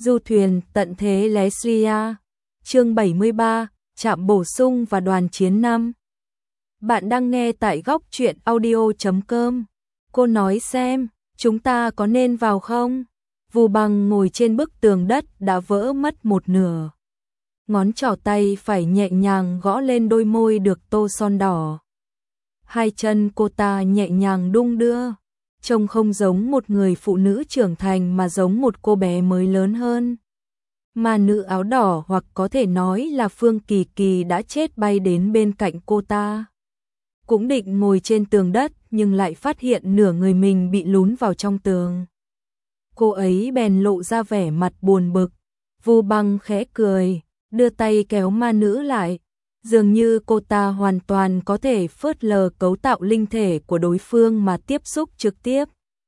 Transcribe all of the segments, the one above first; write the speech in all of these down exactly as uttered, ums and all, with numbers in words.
Du thuyền tận thế Leslia. Chương bảy mươi ba, trạm bổ sung và đoàn chiến năm. Bạn đang nghe tại góc truyện audio chấm com. Cô nói xem, chúng ta có nên vào không? Vu Băng ngồi trên bức tường đất đã vỡ mất một nửa. Ngón trỏ tay phải nhẹ nhàng gõ lên đôi môi được tô son đỏ. Hai chân cô ta nhẹ nhàng đung đưa, trông không giống một người phụ nữ trưởng thành mà giống một cô bé mới lớn hơn. Mà nữ áo đỏ, hoặc có thể nói là Phương Kỳ Kỳ, đã chết bay đến bên cạnh cô ta. Cũng định ngồi trên tường đất nhưng lại phát hiện nửa người mình bị lún vào trong tường. Cô ấy bèn lộ ra vẻ mặt buồn bực. Vu Băng khẽ cười, đưa tay kéo ma nữ lại. Dường như cô ta hoàn toàn có thể phớt lờ cấu tạo linh thể của đối phương mà tiếp xúc trực tiếp.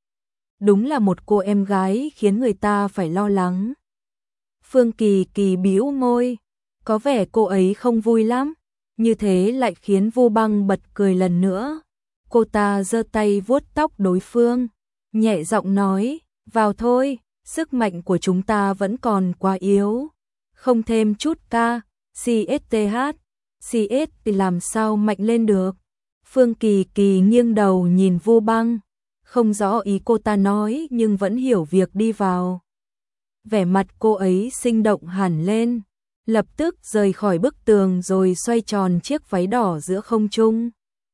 Đúng là một cô em gái khiến người ta phải lo lắng. Phương Kỳ Kỳ bĩu môi, có vẻ cô ấy không vui lắm. Như thế lại khiến Vu Băng bật cười lần nữa. Cô ta giơ tay vuốt tóc đối phương, nhẹ giọng nói, vào thôi, sức mạnh của chúng ta vẫn còn quá yếu. Không thêm chút ca, xê ét tê hát, xê ét thì làm sao mạnh lên được. Phương Kỳ Kỳ nghiêng đầu nhìn Vu Băng, không rõ ý cô ta nói nhưng vẫn hiểu việc đi vào. Vẻ mặt cô ấy sinh động hẳn lên, lập tức rời khỏi bức tường rồi xoay tròn chiếc váy đỏ giữa không trung.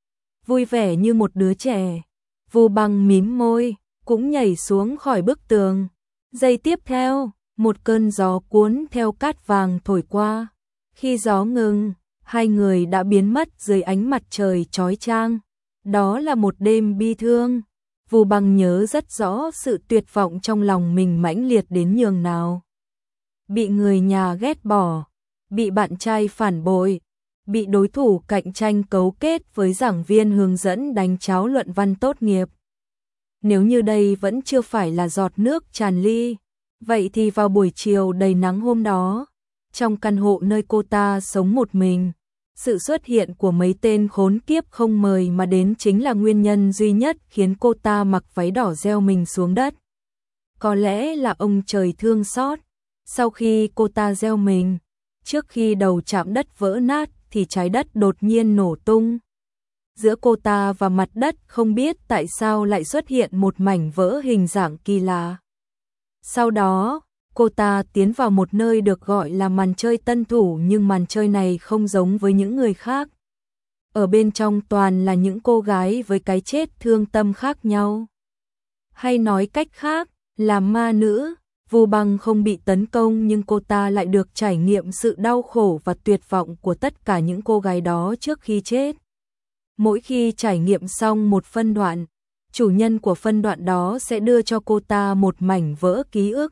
Vui vẻ như một đứa trẻ, Vu Băng mím môi, cũng nhảy xuống khỏi bức tường. Giây tiếp theo, một cơn gió cuốn theo cát vàng thổi qua. Khi gió ngừng, hai người đã biến mất dưới ánh mặt trời chói chang. Đó là một đêm bi thương. Vu Băng nhớ rất rõ sự tuyệt vọng trong lòng mình mãnh liệt đến nhường nào. Bị người nhà ghét bỏ, bị bạn trai phản bội, bị đối thủ cạnh tranh cấu kết với giảng viên hướng dẫn đánh cháo luận văn tốt nghiệp. Nếu như đây vẫn chưa phải là giọt nước tràn ly, vậy thì vào buổi chiều đầy nắng hôm đó, trong căn hộ nơi cô ta sống một mình, sự xuất hiện của mấy tên khốn kiếp không mời mà đến chính là nguyên nhân duy nhất khiến cô ta mặc váy đỏ gieo mình xuống đất. Có lẽ là ông trời thương xót. Sau khi cô ta gieo mình, trước khi đầu chạm đất vỡ nát thì trái đất đột nhiên nổ tung. Giữa cô ta và mặt đất không biết tại sao lại xuất hiện một mảnh vỡ hình dạng kỳ lạ. Sau đó, cô ta tiến vào một nơi được gọi là màn chơi tân thủ, nhưng màn chơi này không giống với những người khác. Ở bên trong toàn là những cô gái với cái chết thương tâm khác nhau. Hay nói cách khác, là ma nữ. Vu Băng không bị tấn công nhưng cô ta lại được trải nghiệm sự đau khổ và tuyệt vọng của tất cả những cô gái đó trước khi chết. Mỗi khi trải nghiệm xong một phân đoạn, chủ nhân của phân đoạn đó sẽ đưa cho cô ta một mảnh vỡ ký ức.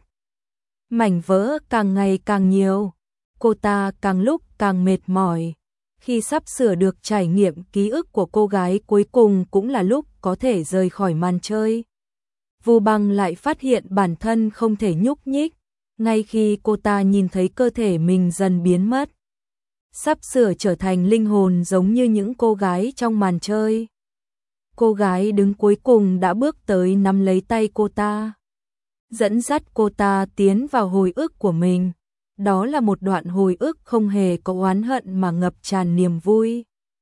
Mảnh vỡ càng ngày càng nhiều, cô ta càng lúc càng mệt mỏi. Khi sắp sửa được trải nghiệm ký ức của cô gái cuối cùng cũng là lúc có thể rời khỏi màn chơi. Vu Băng lại phát hiện bản thân không thể nhúc nhích, ngay khi cô ta nhìn thấy cơ thể mình dần biến mất. Sắp sửa trở thành linh hồn giống như những cô gái trong màn chơi. Cô gái đứng cuối cùng đã bước tới nắm lấy tay cô ta, dẫn dắt cô ta tiến vào hồi ức của mình. Đó là một đoạn hồi ức không hề có oán hận mà ngập tràn niềm vui.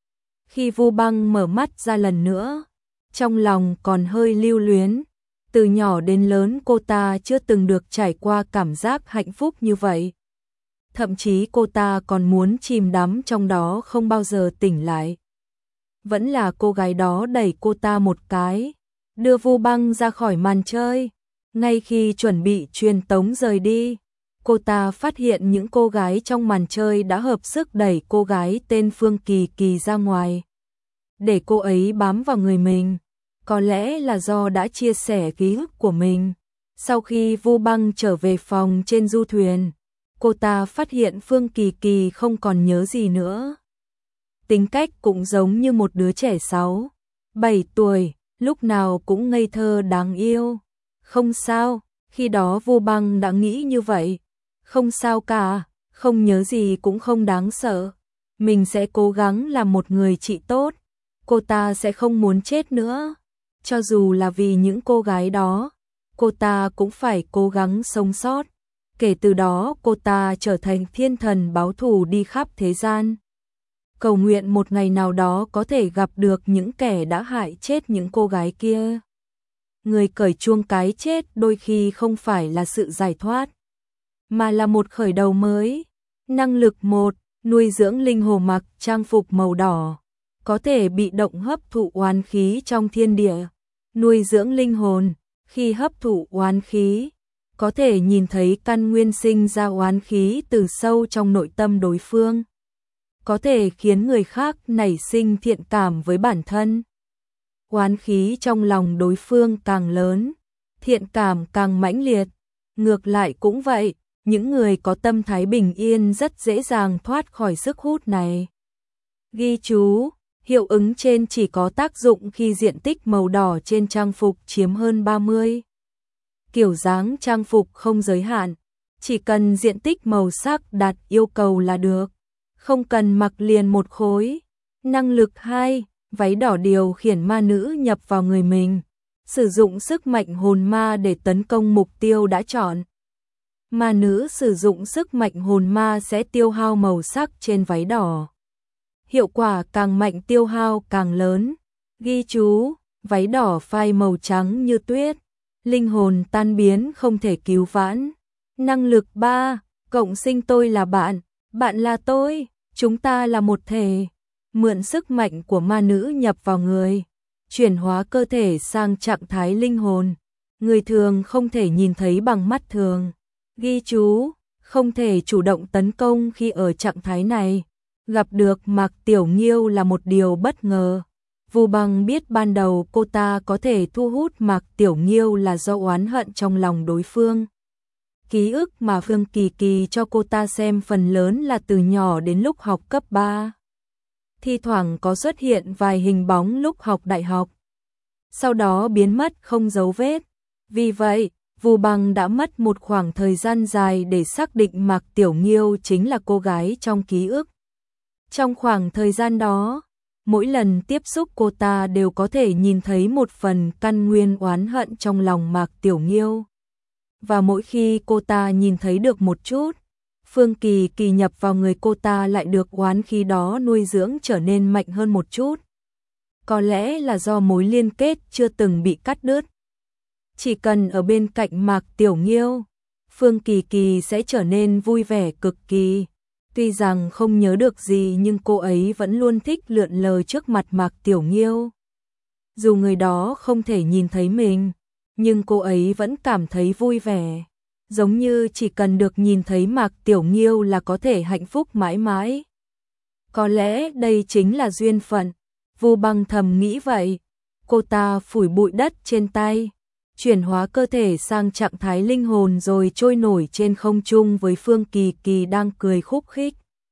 Khi Vu Băng mở mắt ra lần nữa, trong lòng còn hơi lưu luyến. Từ nhỏ đến lớn cô ta chưa từng được trải qua cảm giác hạnh phúc như vậy. Thậm chí cô ta còn muốn chìm đắm trong đó không bao giờ tỉnh lại. Vẫn là cô gái đó đẩy cô ta một cái, đưa Vu Băng ra khỏi màn chơi. Ngay khi chuẩn bị truyền tống rời đi, cô ta phát hiện những cô gái trong màn chơi đã hợp sức đẩy cô gái tên Phương Kỳ Kỳ ra ngoài, để cô ấy bám vào người mình. Có lẽ là do đã chia sẻ ký ức của mình. Sau khi Vu Băng trở về phòng trên du thuyền, cô ta phát hiện Phương Kỳ Kỳ không còn nhớ gì nữa. Tính cách cũng giống như một đứa trẻ sáu, bảy tuổi, lúc nào cũng ngây thơ đáng yêu. Không sao, khi đó Vu Băng đã nghĩ như vậy. Không sao cả, không nhớ gì cũng không đáng sợ. Mình sẽ cố gắng làm một người chị tốt. Cô ta sẽ không muốn chết nữa. Cho dù là vì những cô gái đó, cô ta cũng phải cố gắng sống sót. Kể từ đó cô ta trở thành thiên thần báo thù đi khắp thế gian. Cầu nguyện một ngày nào đó có thể gặp được những kẻ đã hại chết những cô gái kia. Người cởi chuông cái chết đôi khi không phải là sự giải thoát, mà là một khởi đầu mới. Năng lực một, nuôi dưỡng linh hồn. Mặc trang phục màu đỏ, có thể bị động hấp thụ oán khí trong thiên địa. Nuôi dưỡng linh hồn, khi hấp thụ oán khí, có thể nhìn thấy căn nguyên sinh ra oán khí từ sâu trong nội tâm đối phương. Có thể khiến người khác nảy sinh thiện cảm với bản thân. Oán khí trong lòng đối phương càng lớn, thiện cảm càng mãnh liệt. Ngược lại cũng vậy, những người có tâm thái bình yên rất dễ dàng thoát khỏi sức hút này. Ghi chú, hiệu ứng trên chỉ có tác dụng khi diện tích màu đỏ trên trang phục chiếm hơn ba mươi. Kiểu dáng trang phục không giới hạn, chỉ cần diện tích màu sắc đạt yêu cầu là được, không cần mặc liền một khối. Năng lực hai, váy đỏ điều khiển ma nữ nhập vào người mình, sử dụng sức mạnh hồn ma để tấn công mục tiêu đã chọn. Ma nữ sử dụng sức mạnh hồn ma sẽ tiêu hao màu sắc trên váy đỏ. Hiệu quả càng mạnh tiêu hao càng lớn. Ghi chú, váy đỏ phai màu trắng như tuyết, linh hồn tan biến không thể cứu vãn. Năng lực ba, cộng sinh. Tôi là bạn, bạn là tôi, chúng ta là một thể. Mượn sức mạnh của ma nữ nhập vào người, chuyển hóa cơ thể sang trạng thái linh hồn. Người thường không thể nhìn thấy bằng mắt thường. Ghi chú, không thể chủ động tấn công khi ở trạng thái này. Gặp được Mạc Tiểu Nghiêu là một điều bất ngờ. Vu Băng biết ban đầu cô ta có thể thu hút Mạc Tiểu Nghiêu là do oán hận trong lòng đối phương. Ký ức mà Phương Kỳ Kỳ cho cô ta xem phần lớn là từ nhỏ đến lúc học cấp ba. Thi thoảng có xuất hiện vài hình bóng lúc học đại học, sau đó biến mất không dấu vết. Vì vậy, Vu Băng đã mất một khoảng thời gian dài để xác định Mạc Tiểu Nghiêu chính là cô gái trong ký ức. Trong khoảng thời gian đó, mỗi lần tiếp xúc cô ta đều có thể nhìn thấy một phần căn nguyên oán hận trong lòng Mạc Tiểu Nghiêu. Và mỗi khi cô ta nhìn thấy được một chút, Phương Kỳ Kỳ nhập vào người cô ta lại được oán khí đó nuôi dưỡng trở nên mạnh hơn một chút. Có lẽ là do mối liên kết chưa từng bị cắt đứt. Chỉ cần ở bên cạnh Mạc Tiểu Nghiêu, Phương Kỳ Kỳ sẽ trở nên vui vẻ cực kỳ. Tuy rằng không nhớ được gì nhưng cô ấy vẫn luôn thích lượn lờ trước mặt Mạc Tiểu Nghiêu. Dù người đó không thể nhìn thấy mình, nhưng cô ấy vẫn cảm thấy vui vẻ. Giống như chỉ cần được nhìn thấy Mạc Tiểu Nghiêu là có thể hạnh phúc mãi mãi. Có lẽ đây chính là duyên phận. Vu Băng thầm nghĩ vậy. Cô ta phủi bụi đất trên tay, chuyển hóa cơ thể sang trạng thái linh hồn rồi trôi nổi trên không trung với Phương Kỳ Kỳ đang cười khúc khích.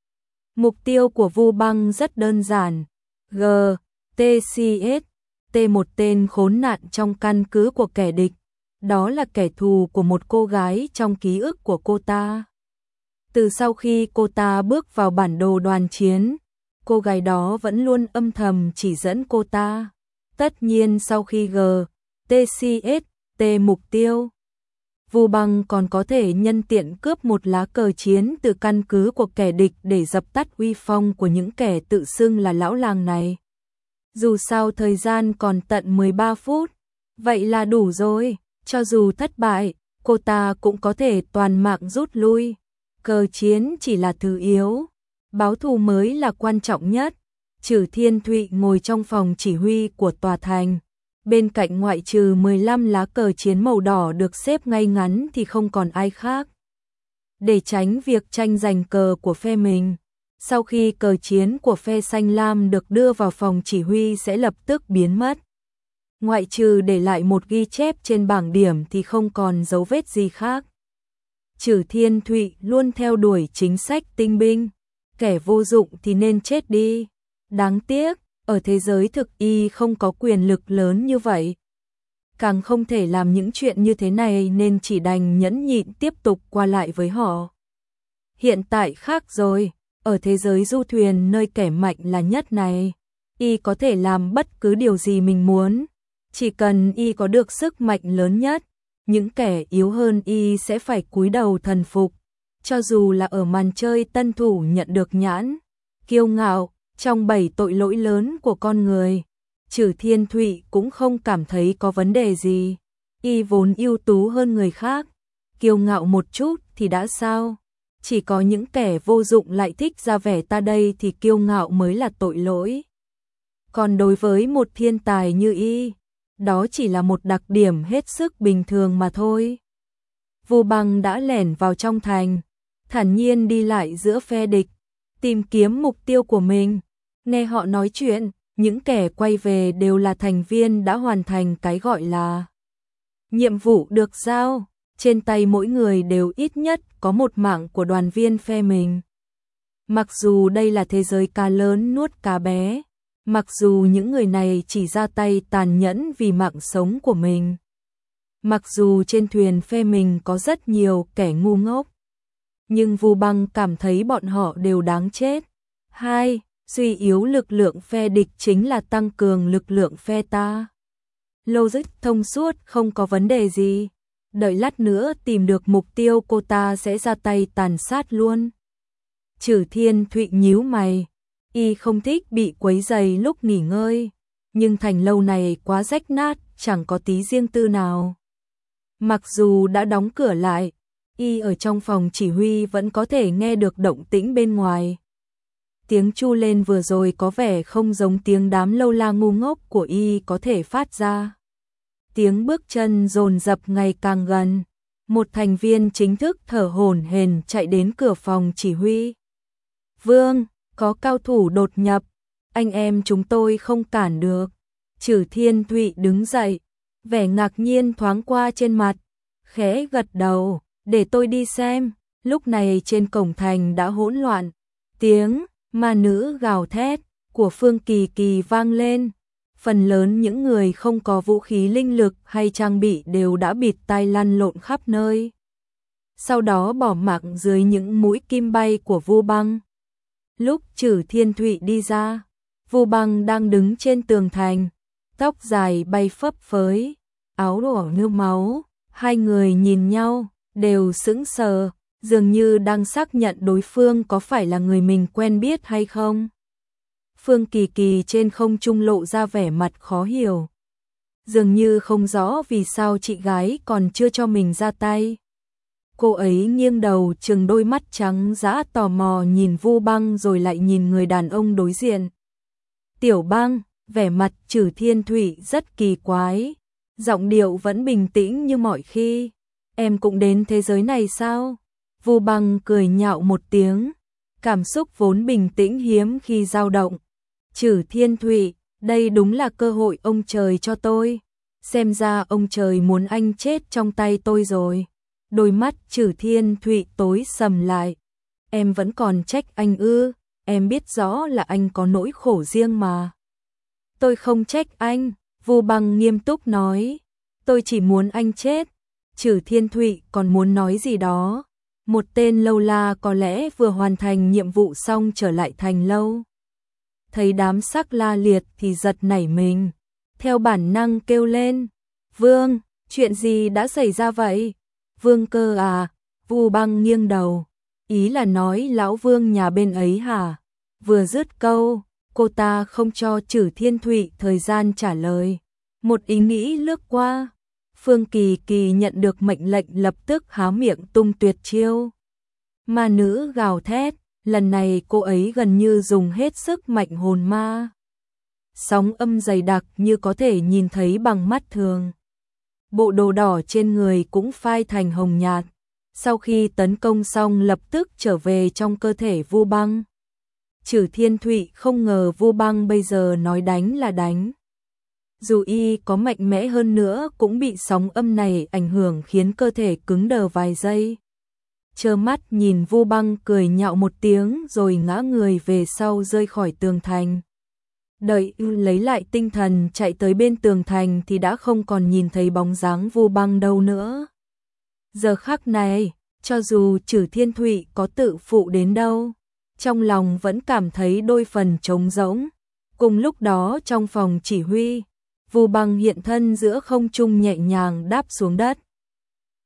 Mục tiêu của Vu Băng rất đơn giản. G, T C S, T một tên khốn nạn trong căn cứ của kẻ địch. Đó là kẻ thù của một cô gái trong ký ức của cô ta. Từ sau khi cô ta bước vào bản đồ đoàn chiến, cô gái đó vẫn luôn âm thầm chỉ dẫn cô ta. Tất nhiên sau khi G, T C S, T mục tiêu, Vu Băng còn có thể nhân tiện cướp một lá cờ chiến từ căn cứ của kẻ địch để dập tắt uy phong của những kẻ tự xưng là lão làng này. Dù sao thời gian còn tận mười ba phút, vậy là đủ rồi. Cho dù thất bại, cô ta cũng có thể toàn mạng rút lui. Cờ chiến chỉ là thứ yếu, báo thù mới là quan trọng nhất. Trử Thiên Thụy ngồi trong phòng chỉ huy của tòa thành. Bên cạnh ngoại trừ mười lăm lá cờ chiến màu đỏ được xếp ngay ngắn thì không còn ai khác. Để tránh việc tranh giành cờ của phe mình, sau khi cờ chiến của phe xanh lam được đưa vào phòng chỉ huy sẽ lập tức biến mất. Ngoại trừ để lại một ghi chép trên bảng điểm thì không còn dấu vết gì khác. Trử Thiên Thụy luôn theo đuổi chính sách tinh binh, kẻ vô dụng thì nên chết đi. Đáng tiếc, ở thế giới thực y không có quyền lực lớn như vậy. Càng không thể làm những chuyện như thế này nên chỉ đành nhẫn nhịn tiếp tục qua lại với họ. Hiện tại khác rồi, ở thế giới du thuyền nơi kẻ mạnh là nhất này, y có thể làm bất cứ điều gì mình muốn. Chỉ cần y có được sức mạnh lớn nhất, những kẻ yếu hơn y sẽ phải cúi đầu thần phục, cho dù là ở màn chơi tân thủ nhận được nhãn kiêu ngạo. Trong bảy tội lỗi lớn của con người, Trử Thiên Thụy cũng không cảm thấy có vấn đề gì. Y vốn ưu tú hơn người khác, kiêu ngạo một chút thì đã sao? Chỉ có những kẻ vô dụng lại thích ra vẻ ta đây thì kiêu ngạo mới là tội lỗi. Còn đối với một thiên tài như y, đó chỉ là một đặc điểm hết sức bình thường mà thôi. Vu Băng đã lẻn vào trong thành, thản nhiên đi lại giữa phe địch, tìm kiếm mục tiêu của mình. Nghe họ nói chuyện, những kẻ quay về đều là thành viên đã hoàn thành cái gọi là nhiệm vụ được giao. Trên tay mỗi người đều ít nhất có một mạng của đoàn viên phe mình. Mặc dù đây là thế giới cá lớn nuốt cá bé, mặc dù những người này chỉ ra tay tàn nhẫn vì mạng sống của mình, mặc dù trên thuyền phe mình có rất nhiều kẻ ngu ngốc, nhưng Vu Băng cảm thấy bọn họ đều đáng chết. Hai, suy yếu lực lượng phe địch chính là tăng cường lực lượng phe ta. Logic thông suốt, không có vấn đề gì. Đợi lát nữa tìm được mục tiêu cô ta sẽ ra tay tàn sát luôn. Trử Thiên Thụy nhíu mày, y không thích bị quấy rầy lúc nghỉ ngơi, nhưng thành lâu này quá rách nát, chẳng có tí riêng tư nào. Mặc dù đã đóng cửa lại, y ở trong phòng chỉ huy vẫn có thể nghe được động tĩnh bên ngoài. Tiếng chu lên vừa rồi có vẻ không giống tiếng đám lâu la ngu ngốc của y có thể phát ra. Tiếng bước chân dồn dập ngày càng gần. Một thành viên chính thức thở hổn hển chạy đến cửa phòng chỉ huy. Vương, có cao thủ đột nhập, anh em chúng tôi không cản được. Trử Thiên Thụy đứng dậy, vẻ ngạc nhiên thoáng qua trên mặt, khẽ gật đầu, để tôi đi xem. Lúc này trên cổng thành đã hỗn loạn, tiếng ma nữ gào thét của Phương Kỳ Kỳ vang lên. Phần lớn những người không có vũ khí linh lực hay trang bị đều đã bịt tai lăn lộn khắp nơi, sau đó bỏ mặc dưới những mũi kim bay của Vu Băng. Lúc Trử Thiên Thụy đi ra, Vu Băng đang đứng trên tường thành, tóc dài bay phấp phới, áo đỏ như máu. Hai người nhìn nhau, đều sững sờ, dường như đang xác nhận đối phương có phải là người mình quen biết hay không. Phương Kỳ Kỳ trên không trung lộ ra vẻ mặt khó hiểu, dường như không rõ vì sao chị gái còn chưa cho mình ra tay. Cô ấy nghiêng đầu trừng đôi mắt trắng dã tò mò nhìn Vu Băng rồi lại nhìn người đàn ông đối diện. Tiểu Băng, vẻ mặt Trử Thiên Thụy rất kỳ quái, giọng điệu vẫn bình tĩnh như mọi khi. Em cũng đến thế giới này sao? Vu Băng cười nhạo một tiếng, cảm xúc vốn bình tĩnh hiếm khi dao động. Trử Thiên Thụy, đây đúng là cơ hội ông trời cho tôi. Xem ra ông trời muốn anh chết trong tay tôi rồi. Đôi mắt Trử Thiên Thụy tối sầm lại. Em vẫn còn trách anh ư? Em biết rõ là anh có nỗi khổ riêng mà. Tôi không trách anh, Vu Băng nghiêm túc nói. Tôi chỉ muốn anh chết. Trử Thiên Thụy còn muốn nói gì đó. Một tên lâu la có lẽ vừa hoàn thành nhiệm vụ xong trở lại thành lâu. Thấy đám sắc la liệt thì giật nảy mình, theo bản năng kêu lên. Vương, chuyện gì đã xảy ra vậy? Vương cơ à? Vu Băng nghiêng đầu, ý là nói lão Vương nhà bên ấy hả? Vừa dứt câu, cô ta không cho Trử Thiên Thụy thời gian trả lời. Một ý nghĩ lướt qua, Phương Kỳ Kỳ nhận được mệnh lệnh lập tức há miệng tung tuyệt chiêu. Ma nữ gào thét, lần này cô ấy gần như dùng hết sức mạnh hồn ma. Sóng âm dày đặc như có thể nhìn thấy bằng mắt thường. Bộ đồ đỏ trên người cũng phai thành hồng nhạt. Sau khi tấn công xong lập tức trở về trong cơ thể Vu Băng. Trử Thiên Thụy không ngờ Vu Băng bây giờ nói đánh là đánh. Dù y có mạnh mẽ hơn nữa cũng bị sóng âm này ảnh hưởng khiến cơ thể cứng đờ vài giây. Trơ mắt nhìn Vu Băng cười nhạo một tiếng rồi ngã người về sau rơi khỏi tường thành. Đợi lấy lại tinh thần chạy tới bên tường thành thì đã không còn nhìn thấy bóng dáng Vu Băng đâu nữa. Giờ khắc này, cho dù Trử Thiên Thụy có tự phụ đến đâu, trong lòng vẫn cảm thấy đôi phần trống rỗng. Cùng lúc đó trong phòng chỉ huy, Vu Băng hiện thân giữa không trung nhẹ nhàng đáp xuống đất.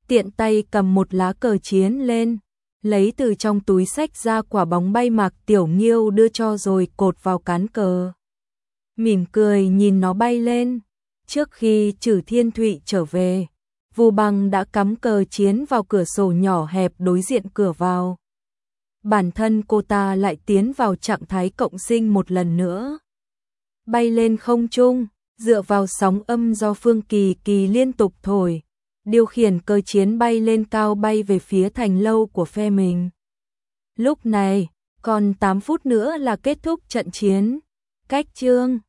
tiện tay cầm một lá cờ chiến lên, lấy từ trong túi xách ra quả bóng bay Mạc Tiểu Nghiêu đưa cho rồi cột vào cán cờ. Mỉm cười nhìn nó bay lên, trước khi Trử Thiên Thụy trở về, Vu Băng đã cắm cờ chiến vào cửa sổ nhỏ hẹp đối diện cửa vào. Bản thân cô ta lại tiến vào trạng thái cộng sinh một lần nữa. Bay lên không trung, dựa vào sóng âm do Phương Kỳ Kỳ liên tục thổi, điều khiển cờ chiến bay lên cao bay về phía thành lâu của phe mình. Lúc này, còn tám phút nữa là kết thúc trận chiến. Cách chương